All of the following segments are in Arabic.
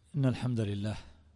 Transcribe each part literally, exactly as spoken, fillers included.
إن الحمد لله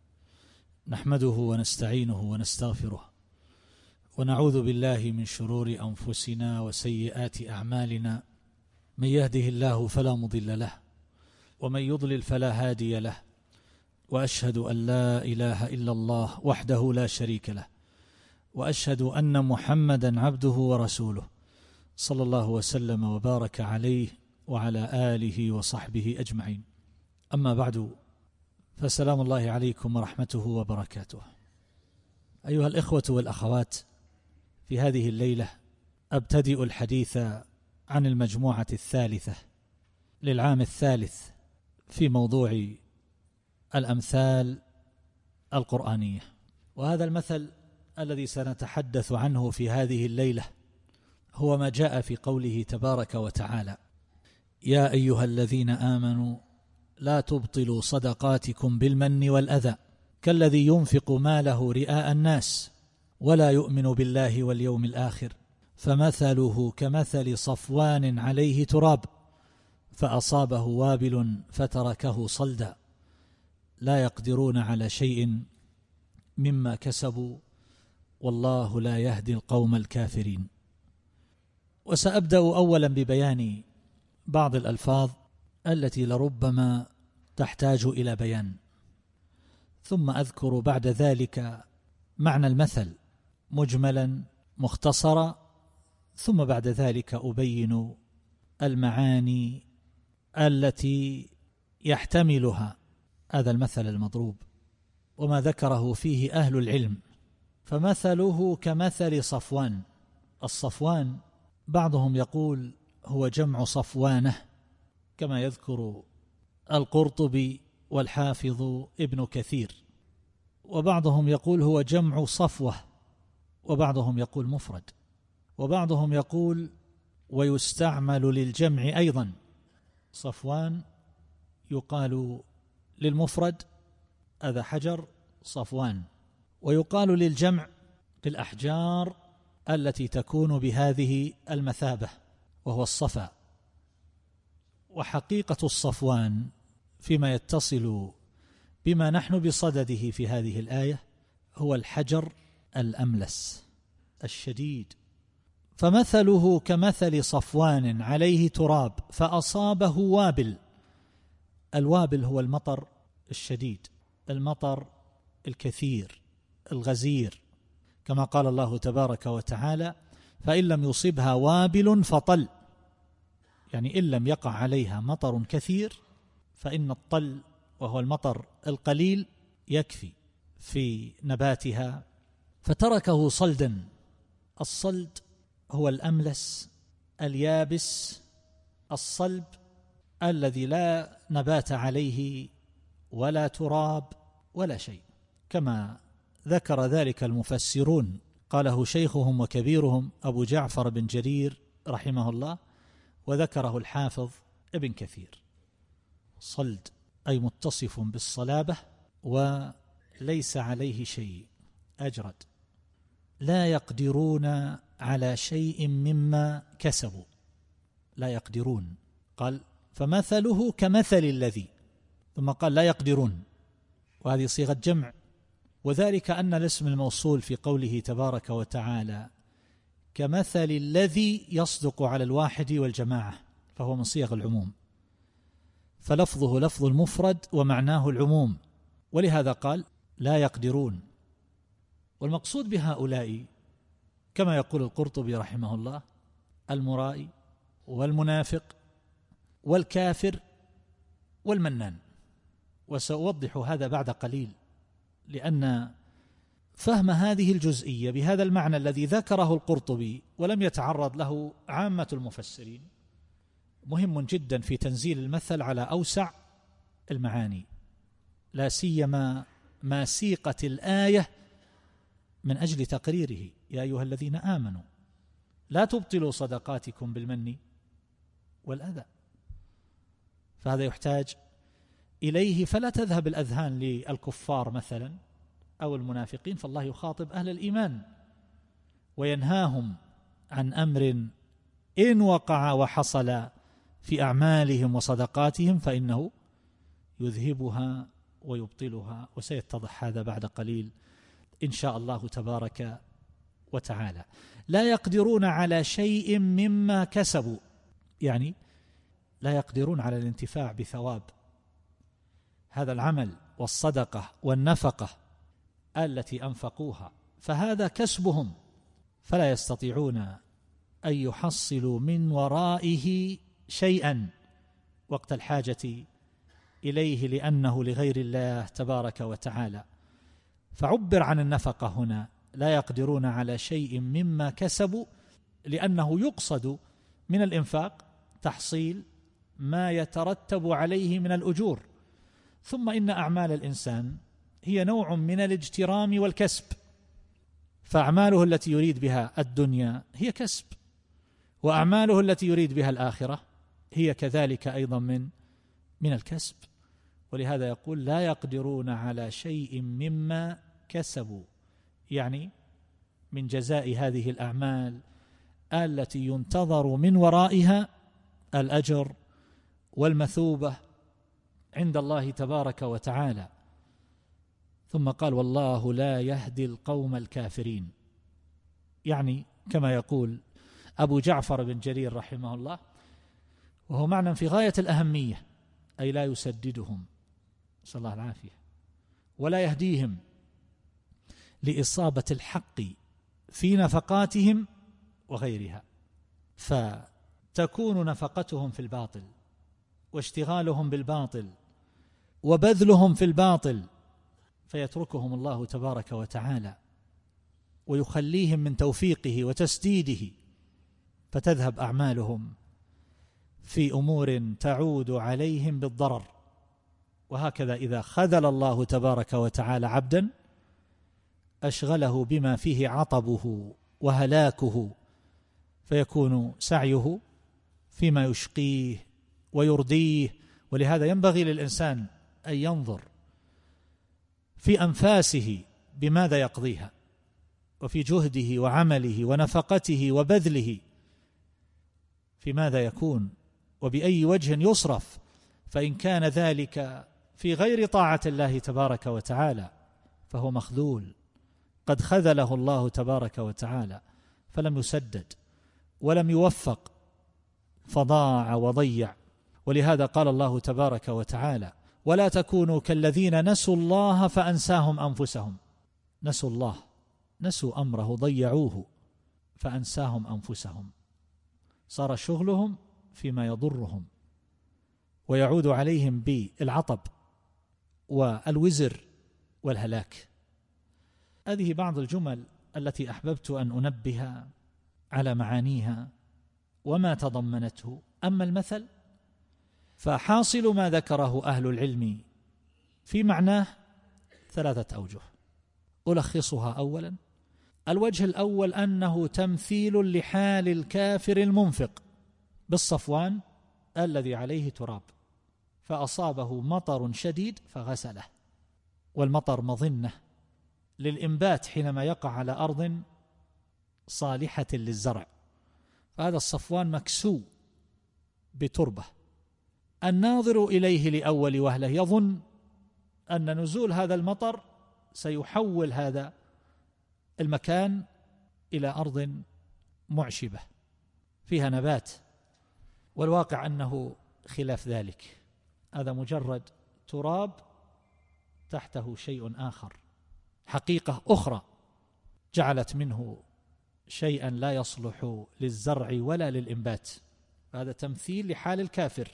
نحمده ونستعينه ونستغفره ونعوذ بالله من شرور أنفسنا وسيئات أعمالنا. من يهده الله فلا مضل له ومن يضلل فلا هادي له، وأشهد أن لا إله إلا الله وحده لا شريك له، وأشهد أن محمدا عبده ورسوله صلى الله وسلم وبارك عليه وعلى آله وصحبه أجمعين. أما بعد، فسلام الله عليكم ورحمته وبركاته. أيها الإخوة والأخوات، في هذه الليلة أبتدئ الحديث عن المجموعة الثالثة للعام الثالث في موضوع الأمثال القرآنية. وهذا المثل الذي سنتحدث عنه في هذه الليلة هو ما جاء في قوله تبارك وتعالى: يا أيها الذين آمنوا لا تبطلوا صدقاتكم بالمن والأذى كالذي ينفق ماله رئاء الناس ولا يؤمن بالله واليوم الآخر فمثله كمثل صفوان عليه تراب فأصابه وابل فتركه صلدا لا يقدرون على شيء مما كسبوا والله لا يهدي القوم الكافرين. وسأبدأ أولا ببيان بعض الألفاظ التي لربما تحتاج إلى بيان، ثم أذكر بعد ذلك معنى المثل مجملا مختصرا، ثم بعد ذلك أبين المعاني التي يحتملها هذا المثل المضروب وما ذكره فيه أهل العلم. فمثله كمثل صفوان. الصفوان بعضهم يقول هو جمع صفوانه كما يذكر القرطبي والحافظ ابن كثير، وبعضهم يقول هو جمع صفوة، وبعضهم يقول مفرد، وبعضهم يقول ويستعمل للجمع أيضا. صفوان يقال للمفرد هذا حجر صفوان، ويقال للجمع بالأحجار التي تكون بهذه المثابة وهو الصفا. وحقيقة الصفوان فيما يتصل بما نحن بصدده في هذه الآية هو الحجر الأملس الشديد. فمثله كمثل صفوان عليه تراب فأصابه وابل. الوابل هو المطر الشديد، المطر الكثير الغزير، كما قال الله تبارك وتعالى: فإن لم يصبها وابل فطل، يعني إن لم يقع عليها مطر كثير فإن الطل وهو المطر القليل يكفي في نباتها فتركه صلدا. الصلد هو الأملس اليابس الصلب الذي لا نبات عليه ولا تراب ولا شيء، كما ذكر ذلك المفسرون. قاله شيخهم وكبيرهم أبو جعفر بن جرير رحمه الله، وذكره الحافظ ابن كثير. صلد أي متصف بالصلابة وليس عليه شيء، أجرد، لا يقدرون على شيء مما كسبوا، لا يقدرون. قال فمثله كمثل الذي، ثم قال لا يقدرون، وهذه صيغة جمع، وذلك أن الاسم الموصول في قوله تبارك وتعالى كمثل الذي يصدق على الواحد والجماعة، فهو من صيغ العموم، فلفظه لفظ المفرد ومعناه العموم، ولهذا قال لا يقدرون. والمقصود بهؤلاء كما يقول القرطبي رحمه الله المرائي والمنافق والكافر والمنان. وسأوضح هذا بعد قليل، لأن فهم هذه الجزئية بهذا المعنى الذي ذكره القرطبي ولم يتعرض له عامة المفسرين مهم جدا في تنزيل المثل على أوسع المعاني، لا سيما ما سيقت الآية من أجل تقريره: يا أيها الذين آمنوا لا تبطلوا صدقاتكم بالمن والأذى. فهذا يحتاج إليه، فلا تذهب الأذهان للكفار مثلا أو المنافقين، فالله يخاطب أهل الإيمان وينهاهم عن أمر إن وقع وحصل في أعمالهم وصدقاتهم فإنه يذهبها ويبطلها، وسيتضح هذا بعد قليل إن شاء الله تبارك وتعالى. لا يقدرون على شيء مما كسبوا، يعني لا يقدرون على الانتفاع بثواب هذا العمل والصدقة والنفقة التي أنفقوها، فهذا كسبهم، فلا يستطيعون أن يحصلوا من ورائه شيئا وقت الحاجة إليه، لأنه لغير الله تبارك وتعالى. فعبر عن النفقة هنا لا يقدرون على شيء مما كسبوا، لأنه يقصد من الإنفاق تحصيل ما يترتب عليه من الأجور. ثم إن أعمال الإنسان هي نوع من الاجترام والكسب، فأعماله التي يريد بها الدنيا هي كسب، وأعماله التي يريد بها الآخرة هي كذلك أيضا من من الكسب. ولهذا يقول لا يقدرون على شيء مما كسبوا، يعني من جزاء هذه الأعمال التي ينتظر من ورائها الأجر والمثوبة عند الله تبارك وتعالى. ثم قال والله لا يهدي القوم الكافرين، يعني كما يقول أبو جعفر بن جرير رحمه الله، وهو معنى في غاية الأهمية، أي لا يسددهم نسأل الله العافية، ولا يهديهم لإصابة الحق في نفقاتهم وغيرها، فتكون نفقتهم في الباطل واشتغالهم بالباطل وبذلهم في الباطل، فيتركهم الله تبارك وتعالى ويخليهم من توفيقه وتسديده، فتذهب أعمالهم في أمور تعود عليهم بالضرر. وهكذا إذا خذل الله تبارك وتعالى عبدا أشغله بما فيه عطبه وهلاكه، فيكون سعيه فيما يشقيه ويرضيه. ولهذا ينبغي للإنسان أن ينظر في أنفاسه بماذا يقضيها، وفي جهده وعمله ونفقته وبذله في ماذا يكون وبأي وجه يصرف. فإن كان ذلك في غير طاعة الله تبارك وتعالى فهو مخذول، قد خذله الله تبارك وتعالى فلم يسدد ولم يوفق فضاع وضيع. ولهذا قال الله تبارك وتعالى ولا تكونوا كالذين نسوا الله فأنساهم أنفسهم. نسوا الله، نسوا أمره، ضيعوه، فأنساهم أنفسهم، صار شغلهم فيما يضرهم ويعود عليهم بالعطب والوزر والهلاك. هذه بعض الجمل التي أحببت أن أنبه على معانيها وما تضمنته. أما المثل فحاصل ما ذكره أهل العلم في معناه ثلاثة أوجه، ألخصها. أولا، الوجه الأول أنه تمثيل لحال الكافر المنفق بالصفوان الذي عليه تراب، فأصابه مطر شديد فغسله، والمطر مظنة للإنبات حينما يقع على أرض صالحة للزرع، فهذا الصفوان مكسو بتربة. الناظر إليه لأول وهلة يظن أن نزول هذا المطر سيحول هذا المكان إلى أرض معشبة فيها نبات، والواقع أنه خلاف ذلك. هذا مجرد تراب تحته شيء آخر، حقيقة أخرى جعلت منه شيئا لا يصلح للزرع ولا للإنبات. هذا تمثيل لحال الكافر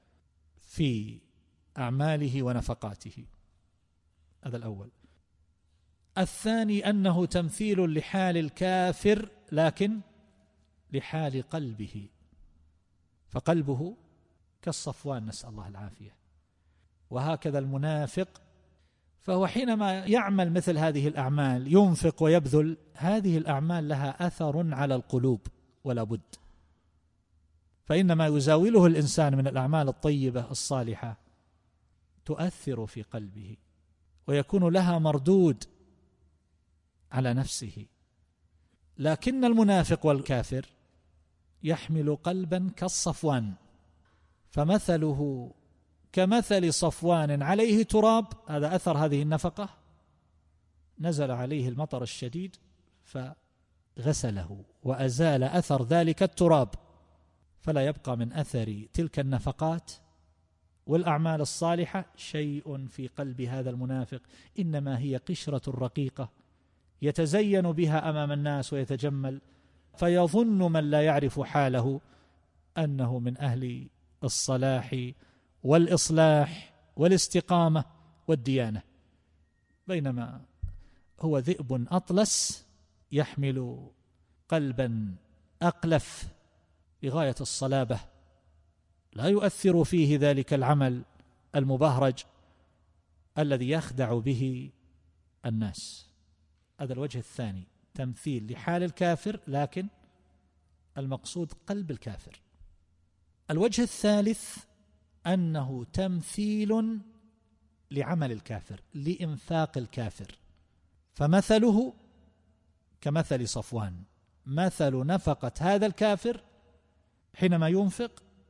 في أعماله ونفقاته، هذا الأول. الثاني أنه تمثيل لحال الكافر لكن لحال قلبه، فقلبه كالصفوان نسأل الله العافية. وهكذا المنافق، فهو حينما يعمل مثل هذه الأعمال ينفق ويبذل، هذه الأعمال لها أثر على القلوب ولا بد، فإنما يزاوله الإنسان من الأعمال الطيبة الصالحة تؤثر في قلبه ويكون لها مردود على نفسه. لكن المنافق والكافر يحمل قلبا كالصفوان، فمثله كمثل صفوان عليه تراب، هذا أثر هذه النفقة، نزل عليه المطر الشديد فغسله وأزال أثر ذلك التراب، فلا يبقى من أثر تلك النفقات والأعمال الصالحة شيء في قلب هذا المنافق، إنما هي قشرة رقيقة يتزين بها أمام الناس ويتجمل، فيظن من لا يعرف حاله أنه من أهل الصلاح والإصلاح والاستقامة والديانة، بينما هو ذئب أطلس يحمل قلبا أقلف بغاية الصلابة، لا يؤثر فيه ذلك العمل المبهرج الذي يخدع به الناس. هذا الوجه الثاني، تمثيل لحال الكافر لكن المقصود قلب الكافر. الوجه الثالث أنه تمثيل لعمل الكافر، لإنفاق الكافر، فمثله كمثل صفوان، مثل نفقة هذا الكافر حينما ينفق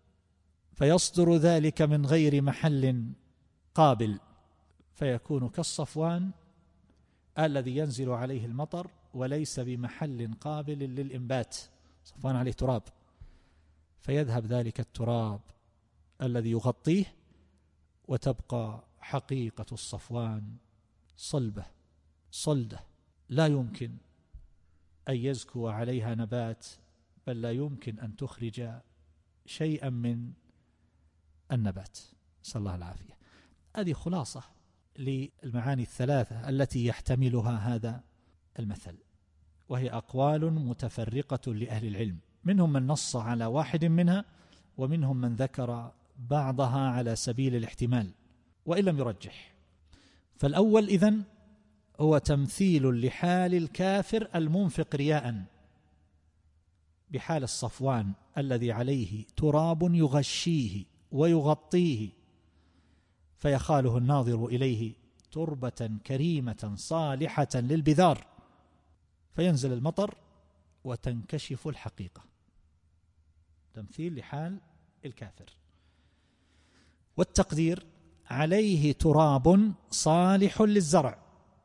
فيصدر ذلك من غير محل قابل، فيكون كالصفوان الذي ينزل عليه المطر وليس بمحل قابل للإنبات، صفوان عليه تراب، فيذهب ذلك التراب الذي يغطيه وتبقى حقيقة الصفوان صلبة صلدة، لا يمكن أن يزكو عليها نبات، بل لا يمكن أن تخرج شيئا من النبات، نسأل الله العافية. هذه خلاصة للمعاني الثلاثة التي يحتملها هذا المثل، وهي أقوال متفرقة لأهل العلم، منهم من نص على واحد منها ومنهم من ذكر بعضها على سبيل الاحتمال وإن لم يرجح. فالأول إذن هو تمثيل لحال الكافر المنفق رياء بحال الصفوان الذي عليه تراب يغشيه ويغطيه، فيخاله الناظر إليه تربة كريمة صالحة للبذار، فينزل المطر وتنكشف الحقيقة، تمثيل لحال الكافر. والتقدير عليه تراب صالح للزرع،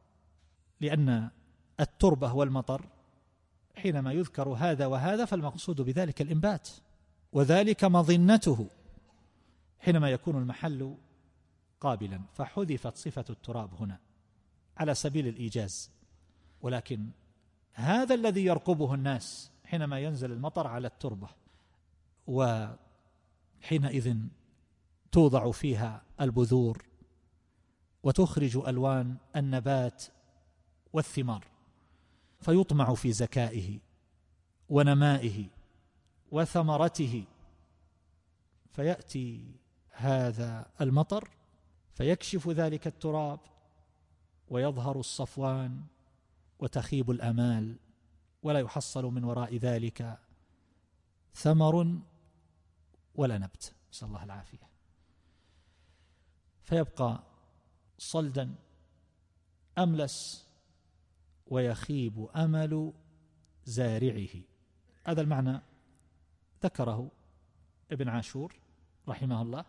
لأن التربة والمطر حينما يذكر هذا وهذا فالمقصود بذلك الإنبات، وذلك مظنته حينما يكون المحل قابلا، فحذفت صفة التراب هنا على سبيل الإيجاز، ولكن هذا الذي يرقبه الناس حينما ينزل المطر على التربة، وحينئذ توضع فيها البذور وتخرج ألوان النبات والثمار، فيطمع في زكائه ونمائه وثمرته، فيأتي هذا المطر فيكشف ذلك التراب ويظهر الصفوان وتخيب الأمال، ولا يحصل من وراء ذلك ثمر ولا نبت، نسأل الله العافية، فيبقى صلدا أملس ويخيب أمل زارعه. هذا المعنى ذكره ابن عاشور رحمه الله،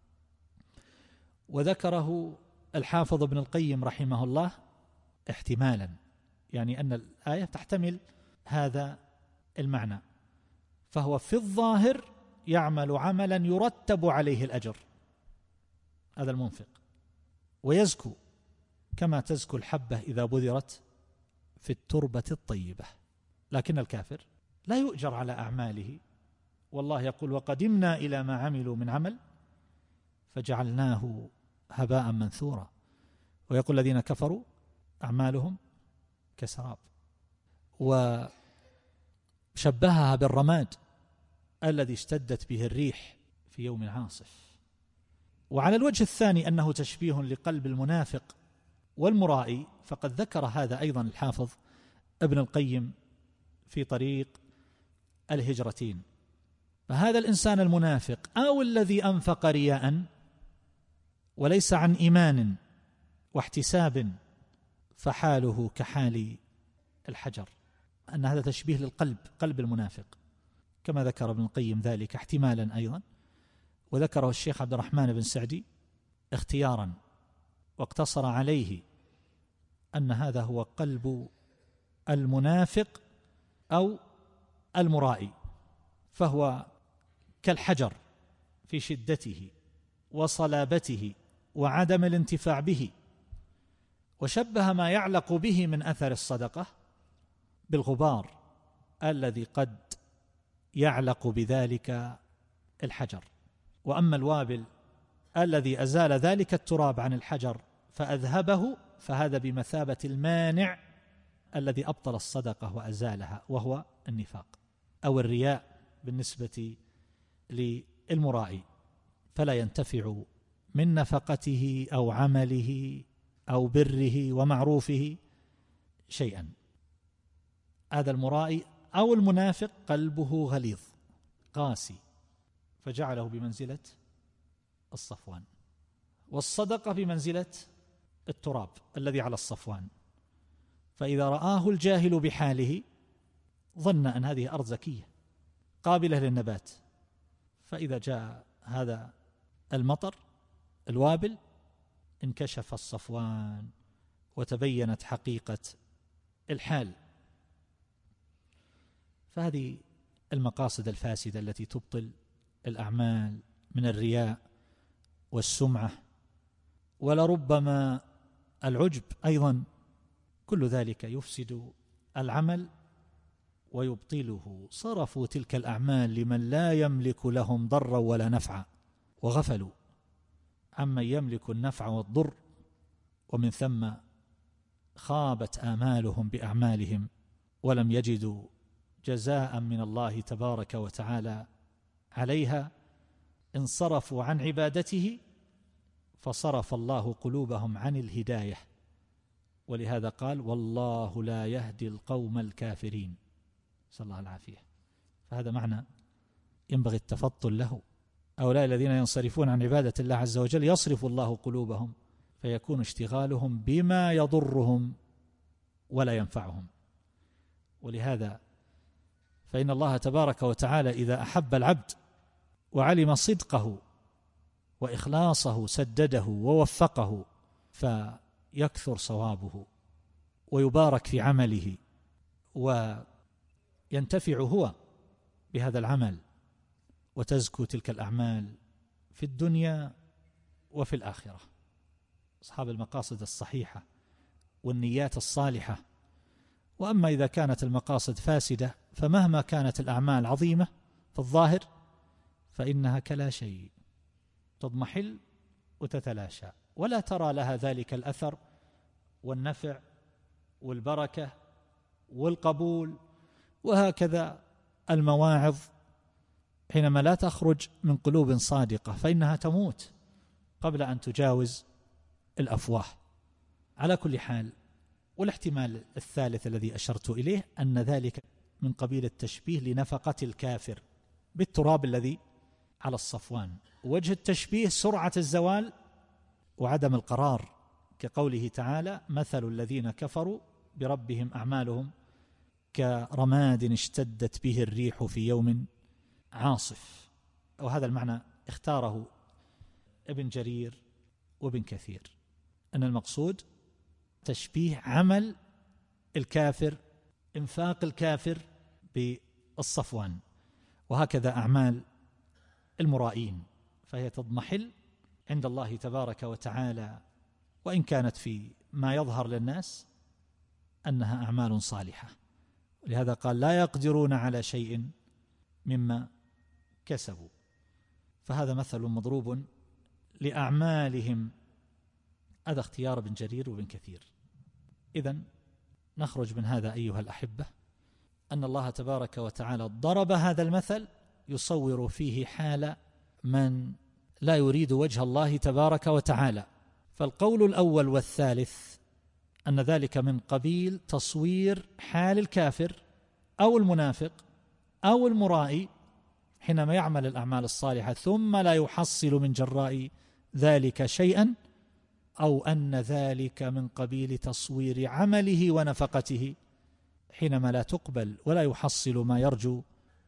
وذكره الحافظ ابن القيم رحمه الله احتمالا، يعني أن الآية تحتمل هذا المعنى، فهو في الظاهر يعمل عملا يرتب عليه الأجر، هذا المنفق، ويزكو كما تزكو الحبة إذا بذرت في التربة الطيبة، لكن الكافر لا يؤجر على أعماله، والله يقول وقدمنا إلى ما عملوا من عمل فجعلناه هباء منثورا، ويقول الذين كفروا أعمالهم كسراب، وشبهها بالرماد الذي اشتدت به الريح في يوم عاصف. وعلى الوجه الثاني أنه تشبيه لقلب المنافق والمرائي، فقد ذكر هذا أيضا الحافظ ابن القيم في طريق الهجرتين، فهذا الإنسان المنافق أو الذي أنفق رياء وليس عن إيمان واحتساب فحاله كحال الحجر، أن هذا تشبيه للقلب، قلب المنافق، كما ذكر ابن القيم ذلك احتمالا أيضا، وذكره الشيخ عبد الرحمن بن سعدي اختيارا واقتصر عليه أن هذا هو قلب المنافق أو المرائي، فهو كالحجر في شدته وصلابته وعدم الانتفاع به، وشبه ما يعلق به من أثر الصدقة بالغبار الذي قد يعلق بذلك الحجر. وأما الوابل الذي أزال ذلك التراب عن الحجر فأذهبه فهذا بمثابة المانع الذي أبطل الصدقة وأزالها، وهو النفاق أو الرياء بالنسبة للمرائي، فلا ينتفع من نفقته أو عمله أو بره ومعروفه شيئا. هذا المرائي أو المنافق قلبه غليظ قاسي، فجعله بمنزلة الصفوان، والصدقة بمنزلة التراب الذي على الصفوان، فإذا رآه الجاهل بحاله ظن أن هذه أرض زكية قابلة للنبات، فإذا جاء هذا المطر الوابل انكشف الصفوان وتبينت حقيقة الحال. فهذه المقاصد الفاسدة التي تبطل الأعمال من الرياء والسمعة، ولربما العجب أيضا، كل ذلك يفسد العمل ويبطله. صرفوا تلك الأعمال لمن لا يملك لهم ضرا ولا نفعا، وغفلوا عمن يملك النفع والضر، ومن ثم خابت آمالهم بأعمالهم ولم يجدوا جزاء من الله تبارك وتعالى عليها. انصرفوا عن عبادته فصرف الله قلوبهم عن الهداية، ولهذا قال والله لا يهدي القوم الكافرين، صلى الله العافية. فهذا معنى ينبغي التفطن له. هؤلاء الذين ينصرفون عن عبادة الله عز وجل يصرف الله قلوبهم فيكون اشتغالهم بما يضرهم ولا ينفعهم. ولهذا فإن الله تبارك وتعالى إذا أحب العبد وعلم صدقه وإخلاصه سدده ووفقه، فيكثر صوابه ويبارك في عمله وينتفع هو بهذا العمل، وتزكو تلك الأعمال في الدنيا وفي الآخرة. أصحاب المقاصد الصحيحة والنيات الصالحة. وأما إذا كانت المقاصد فاسدة فمهما كانت الأعمال عظيمة في الظاهر فإنها كلا شيء، تضمحل وتتلاشى، ولا ترى لها ذلك الأثر والنفع والبركة والقبول. وهكذا المواعظ حينما لا تخرج من قلوب صادقة فإنها تموت قبل أن تجاوز الأفواه. على كل حال، والاحتمال الثالث الذي أشرت إليه أن ذلك من قبيل التشبيه لنفقة الكافر بالتراب الذي على الصفوان. وجه التشبيه سرعة الزوال وعدم القرار، كقوله تعالى مثل الذين كفروا بربهم أعمالهم كرماد اشتدت به الريح في يوم عاصف. وهذا المعنى اختاره ابن جرير وابن كثير، أن المقصود تشبيه عمل الكافر، انفاق الكافر بالصفوان. وهكذا أعمال المرائين، فهي تضمحل عند الله تبارك وتعالى، وإن كانت في ما يظهر للناس أنها أعمال صالحة. ولهذا قال لا يقدرون على شيء مما كسبوا. فهذا مثل مضروب لأعمالهم. هذا اختيار ابن جرير وابن كثير. إذن نخرج من هذا أيها الأحبة أن الله تبارك وتعالى ضرب هذا المثل يصور فيه حال من لا يريد وجه الله تبارك وتعالى. فالقول الأول والثالث أن ذلك من قبيل تصوير حال الكافر أو المنافق أو المرائي حينما يعمل الأعمال الصالحة ثم لا يحصل من جراء ذلك شيئا، أو أن ذلك من قبيل تصوير عمله ونفقته حينما لا تقبل ولا يحصل ما يرجو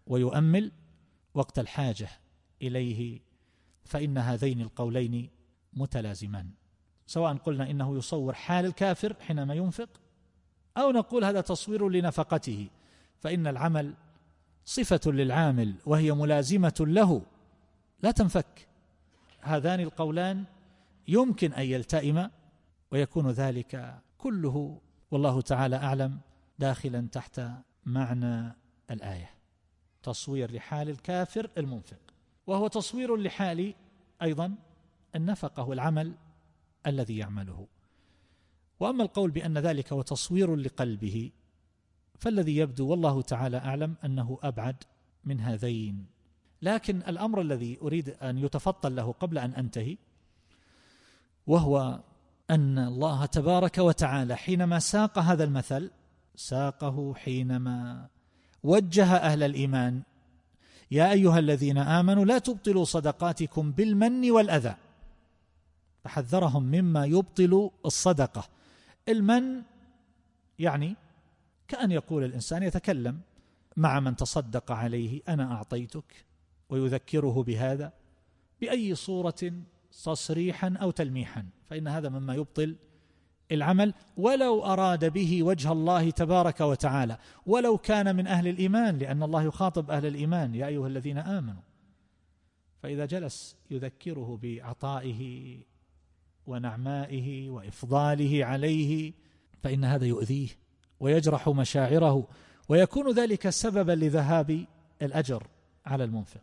ويؤمل وقت الحاجة إليه. فإن هذين القولين متلازمان، سواء قلنا إنه يصور حال الكافر حينما ينفق، أو نقول هذا تصوير لنفقته، فإن العمل صفة للعامل وهي ملازمة له لا تنفك. هذان القولان يمكن أن يلتئما ويكون ذلك كله والله تعالى أعلم داخلا تحت معنى الآية، تصوير لحال الكافر المنفق، وهو تصوير لحال أيضا النفقة والعمل الذي يعمله. وأما القول بأن ذلك هو تصوير لقلبه فالذي يبدو والله تعالى أعلم أنه أبعد من هذين. لكن الأمر الذي أريد أن يتفضل له قبل أن أنتهي وهو أن الله تبارك وتعالى حينما ساق هذا المثل ساقه حينما وجه أهل الإيمان: يا أيها الذين آمنوا لا تبطلوا صدقاتكم بالمن والأذى، فحذرهم مما يبطل الصدقة. المن يعني كأن يقول الإنسان يتكلم مع من تصدق عليه: أنا أعطيتك، ويذكره بهذا بأي صورة تصريحا أو تلميحا، فإن هذا مما يبطل العمل ولو أراد به وجه الله تبارك وتعالى، ولو كان من أهل الإيمان، لأن الله يخاطب أهل الإيمان: يا أيها الذين آمنوا. فإذا جلس يذكره بعطائه ونعمائه وإفضاله عليه فإن هذا يؤذيه ويجرح مشاعره، ويكون ذلك سببا لذهاب الأجر على المنفق.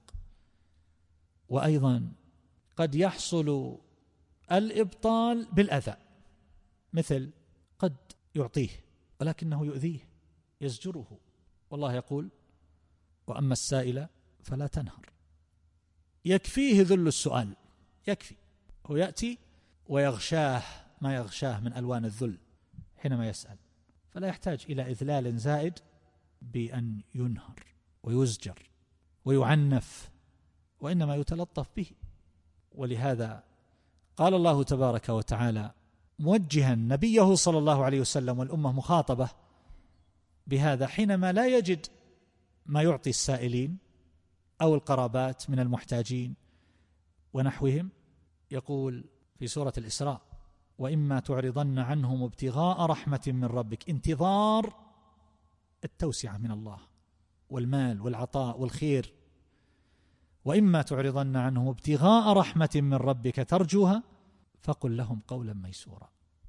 وأيضا قد يحصل الإبطال بالأذى، مثل قد يعطيه ولكنه يؤذيه يزجره، والله يقول: وأما السائل فلا تنهر. يكفيه ذل السؤال، يكفي هو يأتي ويغشاه ما يغشاه من ألوان الذل حينما يسأل، فلا يحتاج إلى إذلال زائد بأن ينهر ويزجر ويعنف، وإنما يتلطف به. ولهذا قال الله تبارك وتعالى موجها نبيه صلى الله عليه وسلم والأمة مخاطبة بهذا حينما لا يجد ما يعطي السائلين أو القرابات من المحتاجين ونحوهم، يقول في سورة الإسراء: وإما تعرضن عنهم ابتغاء رحمة من ربك، انتظار التوسعة من الله والمال والعطاء والخير، وإما تعرضن عنهم ابتغاء رحمة من ربك ترجوها فقل لهم قولا ميسورا.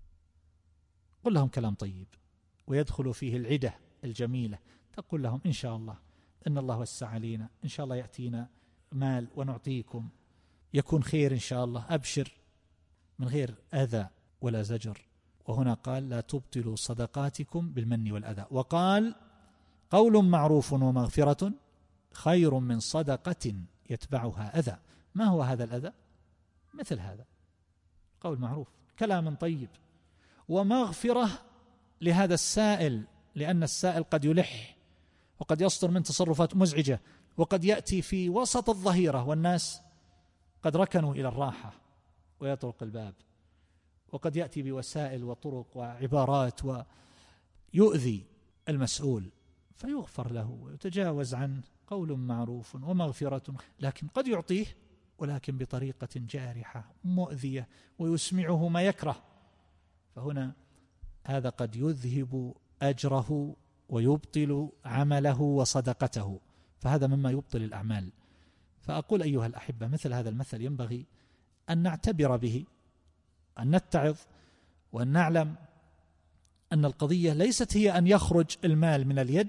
قل لهم كلام طيب ويدخل فيه العدة الجميلة، تقول لهم: إن شاء الله إن الله وسع علينا، إن شاء الله يأتينا مال ونعطيكم، يكون خير إن شاء الله، أبشر، من غير أذى ولا زجر. وهنا قال: لا تبطلوا صدقاتكم بالمن والأذى، وقال: قول معروف ومغفرة خير من صدقة يتبعها أذى. ما هو هذا الأذى؟ مثل هذا قول معروف، كلام طيب، ومغفرة لهذا السائل، لأن السائل قد يلح وقد يصدر من تصرفات مزعجة، وقد يأتي في وسط الظهيرة والناس قد ركنوا إلى الراحة ويطرق الباب، وقد يأتي بوسائل وطرق وعبارات ويؤذي المسؤول، فيغفر له ويتجاوز عنه. قول معروف ومغفرة، لكن قد يعطيه ولكن بطريقة جارحة مؤذية ويسمعه ما يكره، فهنا هذا قد يذهب أجره ويبطل عمله وصدقته، فهذا مما يبطل الأعمال. فأقول أيها الأحبة، مثل هذا المثل ينبغي أن نعتبر به، أن نتعظ وأن نعلم أن القضية ليست هي أن يخرج المال من اليد،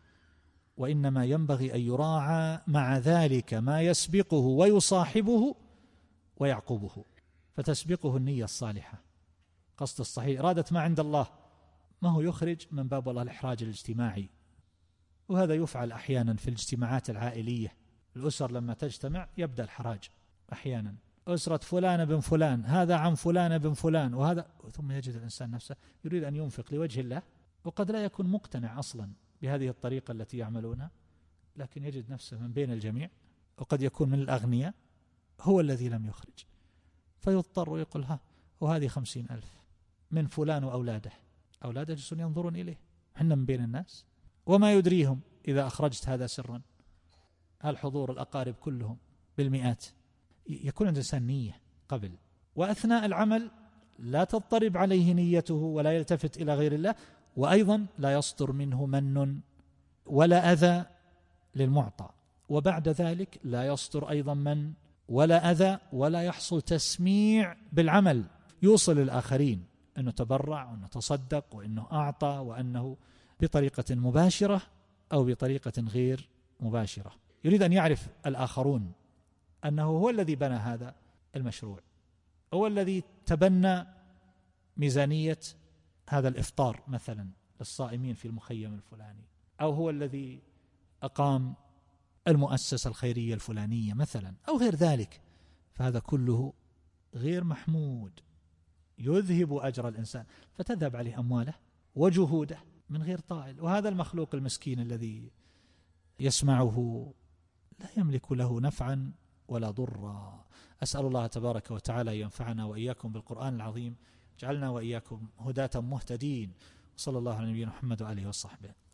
وإنما ينبغي أن يراعى مع ذلك ما يسبقه ويصاحبه ويعقبه. فتسبقه النية الصالحة، قصد الصحيح، إرادة ما عند الله، ما هو يخرج من باب والله الإحراج الاجتماعي. وهذا يفعل أحيانا في الاجتماعات العائلية، الأسر لما تجتمع يبدأ الحراج أحيانا، أسرة فلان بن فلان، هذا عن فلان بن فلان، وهذا، ثم يجد الإنسان نفسه يريد أن ينفق لوجه الله، وقد لا يكون مقتنع أصلا بهذه الطريقة التي يعملونها، لكن يجد نفسه من بين الجميع، وقد يكون من الأغنياء هو الذي لم يخرج، فيضطر ويقول: ها وهذه خمسين ألف من فلان وأولاده، أولاده يجلسون ينظرون إليه، حنا من بين الناس، وما يدريهم إذا أخرجت هذا سرا، هل حضور الأقارب كلهم بالمئات. يكون عند الإنسان نية قبل وأثناء العمل لا تضطرب عليه نيته ولا يلتفت إلى غير الله، وأيضا لا يصدر منه من ولا أذى للمعطى، وبعد ذلك لا يصدر أيضا من ولا أذى، ولا يحصل تسميع بالعمل يوصل الآخرين أنه تبرع وأنه تصدق وأنه أعطى، وأنه بطريقة مباشرة أو بطريقة غير مباشرة. يريد أن يعرف الآخرون أنه هو الذي بنى هذا المشروع، هو الذي تبنى ميزانية هذا الإفطار مثلا للصائمين في المخيم الفلاني، أو هو الذي أقام المؤسسة الخيرية الفلانية مثلا، أو غير ذلك. فهذا كله غير محمود، يذهب أجر الإنسان، فتذهب عليه أمواله وجهوده من غير طائل. وهذا المخلوق المسكين الذي يسمعه لا يملك له نفعا ولا ضرا. أسأل الله تبارك وتعالى ينفعنا وإياكم بالقرآن العظيم، جعلنا وإياكم هداة مهتدين. صلى الله على نبينا محمد وآله وصحبه.